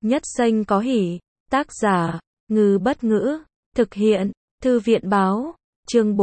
Nhất xanh có hỉ. Tác giả, Ngư Bất Ngữ. Thực hiện, Thư viện Báo. Chương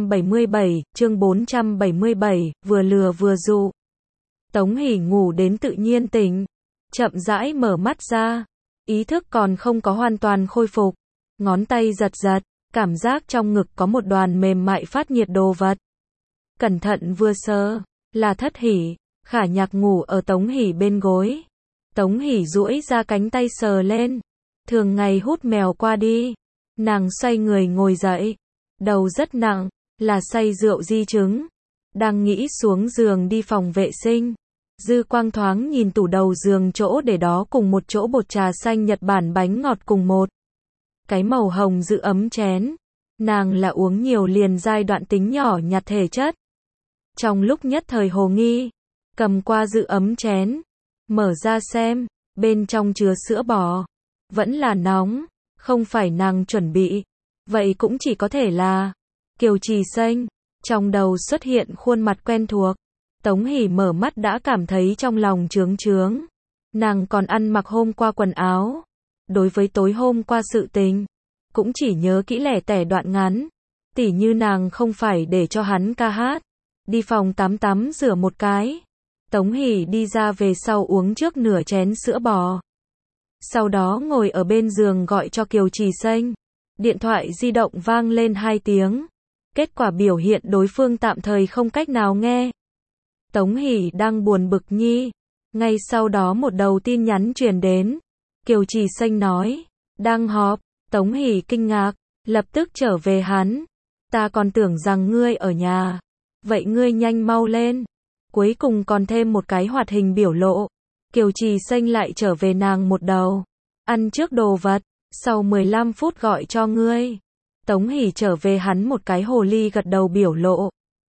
477, vừa lừa vừa dụ. Tống Hỷ ngủ đến tự nhiên tỉnh, chậm rãi mở mắt ra, ý thức còn không có hoàn toàn khôi phục, ngón tay giật giật, cảm giác trong ngực có một đoàn mềm mại phát nhiệt đồ vật. Cẩn thận vừa sờ, là Thất Hỷ, Khả Nhạc ngủ ở Tống Hỷ bên gối. Tống Hỷ duỗi ra cánh tay sờ lên, thường ngày hút mèo qua đi, nàng xoay người ngồi dậy, đầu rất nặng, là say rượu di chứng. Đang nghĩ xuống giường đi phòng vệ sinh, dư quang thoáng nhìn tủ đầu giường chỗ để đó cùng một chỗ bột trà xanh Nhật Bản bánh ngọt cùng một cái màu hồng giữ ấm chén. Nàng là uống nhiều liền giai đoạn tính nhỏ nhặt thể chất. Trong lúc nhất thời hồ nghi, cầm qua giữ ấm chén, mở ra xem, bên trong chứa sữa bò, vẫn là nóng, không phải nàng chuẩn bị, vậy cũng chỉ có thể là Kiều Trì Xanh. Trong đầu xuất hiện khuôn mặt quen thuộc, Tống Hỷ mở mắt đã cảm thấy trong lòng chướng chướng. Nàng còn ăn mặc hôm qua quần áo, đối với tối hôm qua sự tình, cũng chỉ nhớ kỹ lẻ tẻ đoạn ngắn, tỉ như nàng không phải để cho hắn ca hát, đi phòng tắm rửa một cái. Tống Hỷ đi ra về sau uống trước nửa chén sữa bò, sau đó ngồi ở bên giường gọi cho Kiều Trì Xanh. Điện thoại di động vang lên 2 tiếng. Kết quả biểu hiện đối phương tạm thời không cách nào nghe. Tống Hỷ đang buồn bực nhi. Ngay sau đó một đầu tin nhắn truyền đến. Kiều Trì Xanh nói, đang họp. Tống Hỷ kinh ngạc, lập tức trở về hắn. Ta còn tưởng rằng ngươi ở nhà. Vậy ngươi nhanh mau lên. Cuối cùng còn thêm một cái hoạt hình biểu lộ. Kiều Trì Xanh lại trở về nàng một đầu. Ăn trước đồ vật, sau 15 phút gọi cho ngươi. Tống Hỷ trở về hắn một cái hồ ly gật đầu biểu lộ.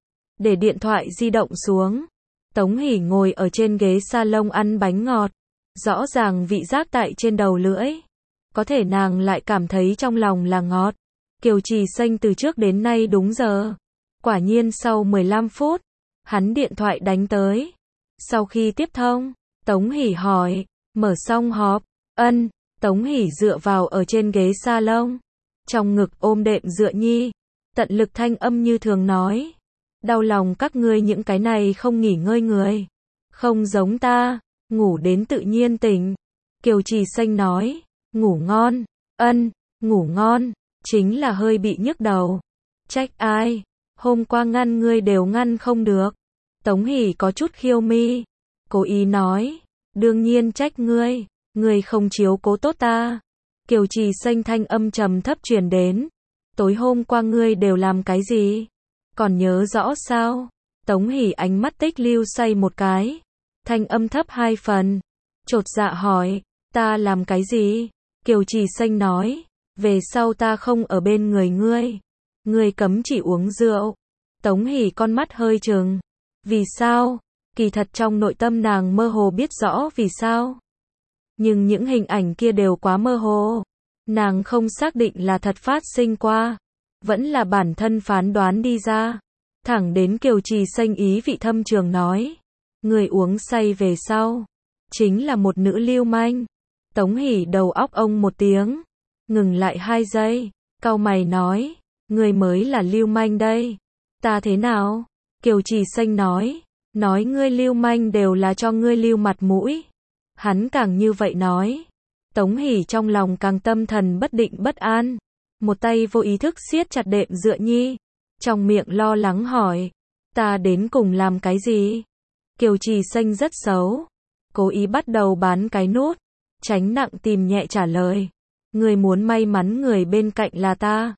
Để điện thoại di động xuống. Tống Hỷ ngồi ở trên ghế salon ăn bánh ngọt. Rõ ràng vị giác tại trên đầu lưỡi. Có thể nàng lại cảm thấy trong lòng là ngọt. Kiều Trì Xanh từ trước đến nay đúng giờ. Quả nhiên sau 15 phút, hắn điện thoại đánh tới. Sau khi tiếp thông, Tống Hỷ hỏi, mở xong họp? Ân. Tống Hỷ dựa vào ở trên ghế salon, trong ngực ôm đệm dựa nhi, tận lực thanh âm như thường nói, đau lòng các ngươi những cái này không nghỉ ngơi người, không giống ta, ngủ đến tự nhiên tỉnh. Kiều Trì Xanh nói, ngủ ngon. Ân, ngủ ngon, chính là hơi bị nhức đầu. Trách ai, hôm qua ngăn ngươi đều ngăn không được. Tống Hỷ có chút khiêu mi, cố ý nói, đương nhiên trách ngươi. Ngươi không chiếu cố tốt ta. Kiều Trì Xanh thanh âm trầm thấp truyền đến. Tối hôm qua ngươi đều làm cái gì? Còn nhớ rõ sao? Tống Hỷ ánh mắt tích lưu say một cái. Thanh âm thấp 2 phần. Chột dạ hỏi, ta làm cái gì? Kiều Trì Xanh nói, về sau ta không ở bên người ngươi. Ngươi cấm chỉ uống rượu. Tống Hỷ con mắt hơi trừng. Vì sao? Kỳ thật trong nội tâm nàng mơ hồ biết rõ vì sao. Nhưng những hình ảnh kia đều quá mơ hồ. Nàng không xác định là thật phát sinh qua, vẫn là bản thân phán đoán đi ra. Thẳng đến Kiều Trì Xanh ý vị thâm trường nói, người uống say về sau, chính là một nữ lưu manh. Tống Hỷ đầu óc ông một tiếng, ngừng lại 2 giây, cau mày nói, người mới là lưu manh đây. Ta thế nào? Kiều Trì Xanh nói ngươi lưu manh đều là cho ngươi lưu mặt mũi. Hắn càng như vậy nói, Tống Hỷ trong lòng càng tâm thần bất định bất an, một tay vô ý thức siết chặt đệm dựa nhi, trong miệng lo lắng hỏi, ta đến cùng làm cái gì? Kiều Trì Xanh rất xấu, cố ý bắt đầu bán cái nút, tránh nặng tìm nhẹ trả lời, ngươi muốn may mắn người bên cạnh là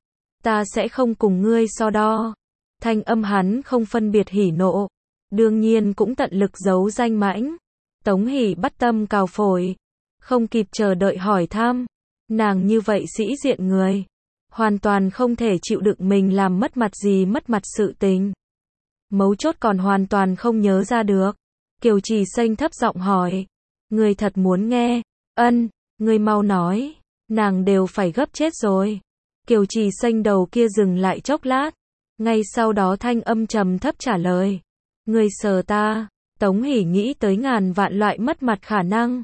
ta sẽ không cùng ngươi so đo. Thanh âm hắn không phân biệt hỉ nộ, đương nhiên cũng tận lực giấu danh mãnh. Tống Hỷ bắt tâm cào phổi, không kịp chờ đợi hỏi thăm, nàng như vậy sĩ diện người, hoàn toàn không thể chịu đựng mình làm mất mặt sự tình. Mấu chốt còn hoàn toàn không nhớ ra được. Kiều Trì Xanh thấp giọng hỏi, người thật muốn nghe? Ân, người mau nói, nàng đều phải gấp chết rồi. Kiều Trì Xanh đầu kia dừng lại chốc lát, ngay sau đó thanh âm trầm thấp trả lời, người sờ ta. Tống Hỷ nghĩ tới ngàn vạn loại mất mặt khả năng,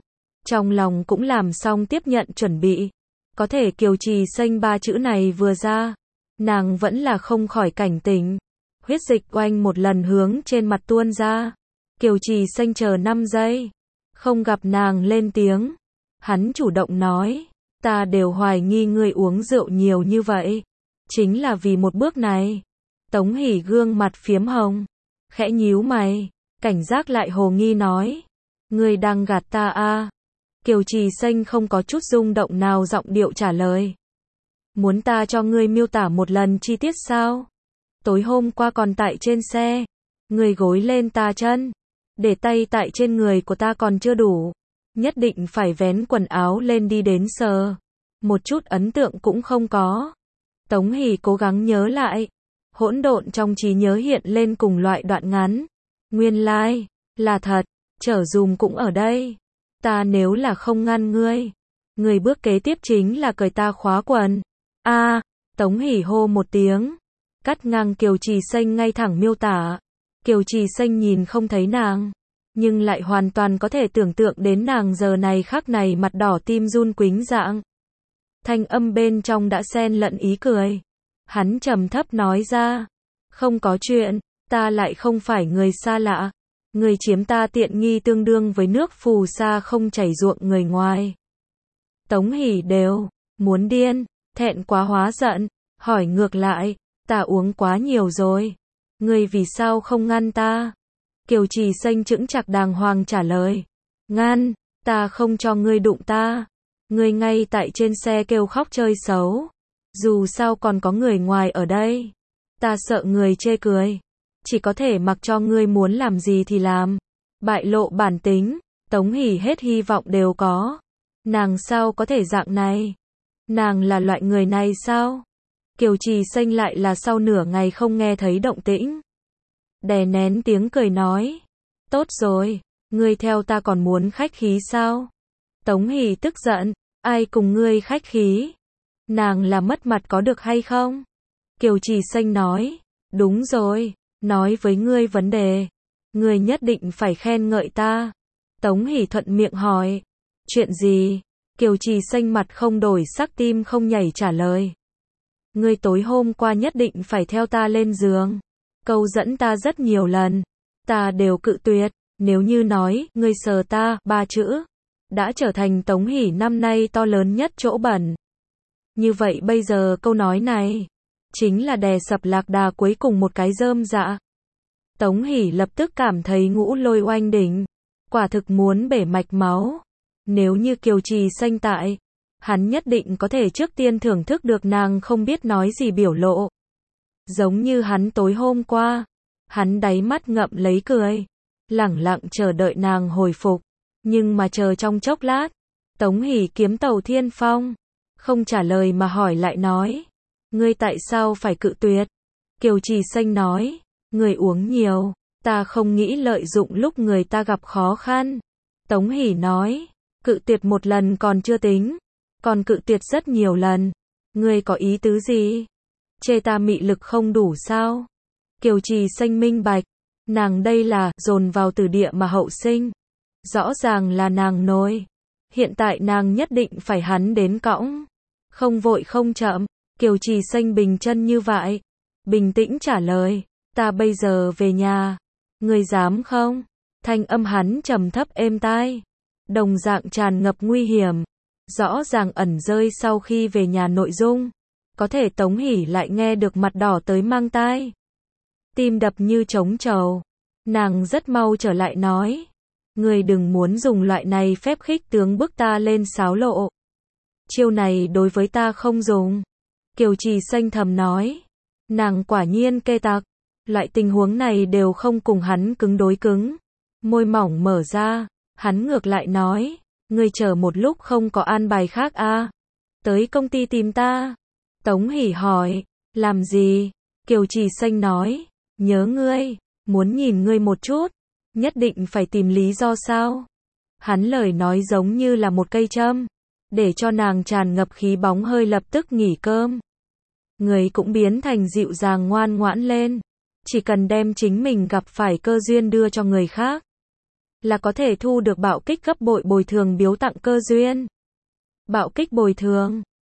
trong lòng cũng làm xong tiếp nhận chuẩn bị. Có thể Kiều Trì Xanh ba chữ này vừa ra, nàng vẫn là không khỏi cảnh tỉnh. Huyết dịch oanh một lần hướng trên mặt tuôn ra. Kiều Trì Xanh chờ 5 giây, không gặp nàng lên tiếng. Hắn chủ động nói, ta đều hoài nghi ngươi uống rượu nhiều như vậy, chính là vì một bước này. Tống Hỷ gương mặt phiếm hồng, khẽ nhíu mày, cảnh giác lại hồ nghi nói, ngươi đang gạt ta à? Kiều Trì Xanh không có chút rung động nào giọng điệu trả lời. Muốn ta cho ngươi miêu tả một lần chi tiết sao? Tối hôm qua còn tại trên xe, ngươi gối lên ta chân, để tay tại trên người của ta còn chưa đủ, nhất định phải vén quần áo lên đi đến sờ. Một chút ấn tượng cũng không có. Tống Hỷ cố gắng nhớ lại, hỗn độn trong trí nhớ hiện lên cùng loại đoạn ngắn. Nguyên lai, là thật, Trở Dùm cũng ở đây. Ta nếu là không ngăn ngươi bước kế tiếp chính là cởi ta khóa quần. A, Tống Hỷ hô một tiếng, cắt ngang Kiều Trì Xanh ngay thẳng miêu tả. Kiều Trì Xanh nhìn không thấy nàng, nhưng lại hoàn toàn có thể tưởng tượng đến nàng giờ này khắc này mặt đỏ tim run quính dạng. Thanh âm bên trong đã xen lẫn ý cười. Hắn trầm thấp nói ra, không có chuyện, ta lại không phải người xa lạ. Người chiếm ta tiện nghi tương đương với nước phù sa không chảy ruộng người ngoài. Tống Hỷ đều muốn điên, thẹn quá hóa giận, hỏi ngược lại, ta uống quá nhiều rồi, ngươi vì sao không ngăn ta? Kiều Trì Xanh chững chạc đàng hoàng trả lời, ngăn, ta không cho ngươi đụng ta. Ngươi ngay tại trên xe kêu khóc chơi xấu, dù sao còn có người ngoài ở đây, ta sợ người chê cười, chỉ có thể mặc cho ngươi muốn làm gì thì làm. Bại lộ bản tính, Tống Hỷ hết hy vọng đều có. Nàng sao có thể dạng này? Nàng là loại người này sao? Kiều Trì Xanh lại là sau nửa ngày không nghe thấy động tĩnh, đè nén tiếng cười nói, tốt rồi, ngươi theo ta còn muốn khách khí sao? Tống Hỷ tức giận, ai cùng ngươi khách khí? Nàng là mất mặt có được hay không? Kiều Trì Xanh nói, đúng rồi, nói với ngươi vấn đề, ngươi nhất định phải khen ngợi ta. Tống Hỷ thuận miệng hỏi, chuyện gì? Kiều Trì Xanh mặt không đổi sắc tim không nhảy trả lời, ngươi tối hôm qua nhất định phải theo ta lên giường, câu dẫn ta rất nhiều lần, ta đều cự tuyệt. Nếu như nói, ngươi sờ ta, 3 chữ, đã trở thành Tống Hỷ năm nay to lớn nhất chỗ bẩn. Như vậy bây giờ câu nói này, chính là đè sập lạc đà cuối cùng một cái rơm dạ. Tống Hỷ lập tức cảm thấy ngũ lôi oanh đỉnh, quả thực muốn bể mạch máu. Nếu như Kiều Trì Xanh tại, hắn nhất định có thể trước tiên thưởng thức được nàng không biết nói gì biểu lộ. Giống như hắn tối hôm qua, hắn đáy mắt ngậm lấy cười, lẳng lặng chờ đợi nàng hồi phục. Nhưng mà chờ trong chốc lát, Tống Hỷ kiếm tàu thiên phong, không trả lời mà hỏi lại nói, ngươi tại sao phải cự tuyệt? Kiều Trì Xanh nói, ngươi uống nhiều, ta không nghĩ lợi dụng lúc người ta gặp khó khăn. Tống Hỷ nói, cự tuyệt một lần còn chưa tính, còn cự tuyệt rất nhiều lần, ngươi có ý tứ gì? Chê ta mị lực không đủ sao? Kiều Trì Xanh minh bạch, nàng đây là dồn vào từ địa mà hậu sinh, rõ ràng là nàng nổi, hiện tại nàng nhất định phải hắn đến cõng, không vội không chậm. Kiều Trì Xanh bình chân như vậy, bình tĩnh trả lời, ta bây giờ về nhà, ngươi dám không? Thanh âm hắn trầm thấp êm tai, đồng dạng tràn ngập nguy hiểm, rõ ràng ẩn rơi sau khi về nhà nội dung, có thể Tống Hỷ lại nghe được mặt đỏ tới mang tai, tim đập như trống trầu. Nàng rất mau trở lại nói, ngươi đừng muốn dùng loại này phép khích tướng bức ta lên sáo lộ, chiêu này đối với ta không dùng. Kiều Trì Xanh thầm nói, nàng quả nhiên kê tặc, loại tình huống này đều không cùng hắn cứng đối cứng. Môi mỏng mở ra, hắn ngược lại nói, ngươi chờ một lúc không có an bài khác à? Tới công ty tìm ta. Tống Hỷ hỏi, làm gì? Kiều Trì Xanh nói, nhớ ngươi, muốn nhìn ngươi một chút, nhất định phải tìm lý do sao? Hắn lời nói giống như là một cây châm, để cho nàng tràn ngập khí bóng hơi lập tức nghỉ cơm. Người cũng biến thành dịu dàng ngoan ngoãn lên, chỉ cần đem chính mình gặp phải cơ duyên đưa cho người khác, là có thể thu được bạo kích gấp bội bồi thường biếu tặng cơ duyên. Bạo kích bồi thường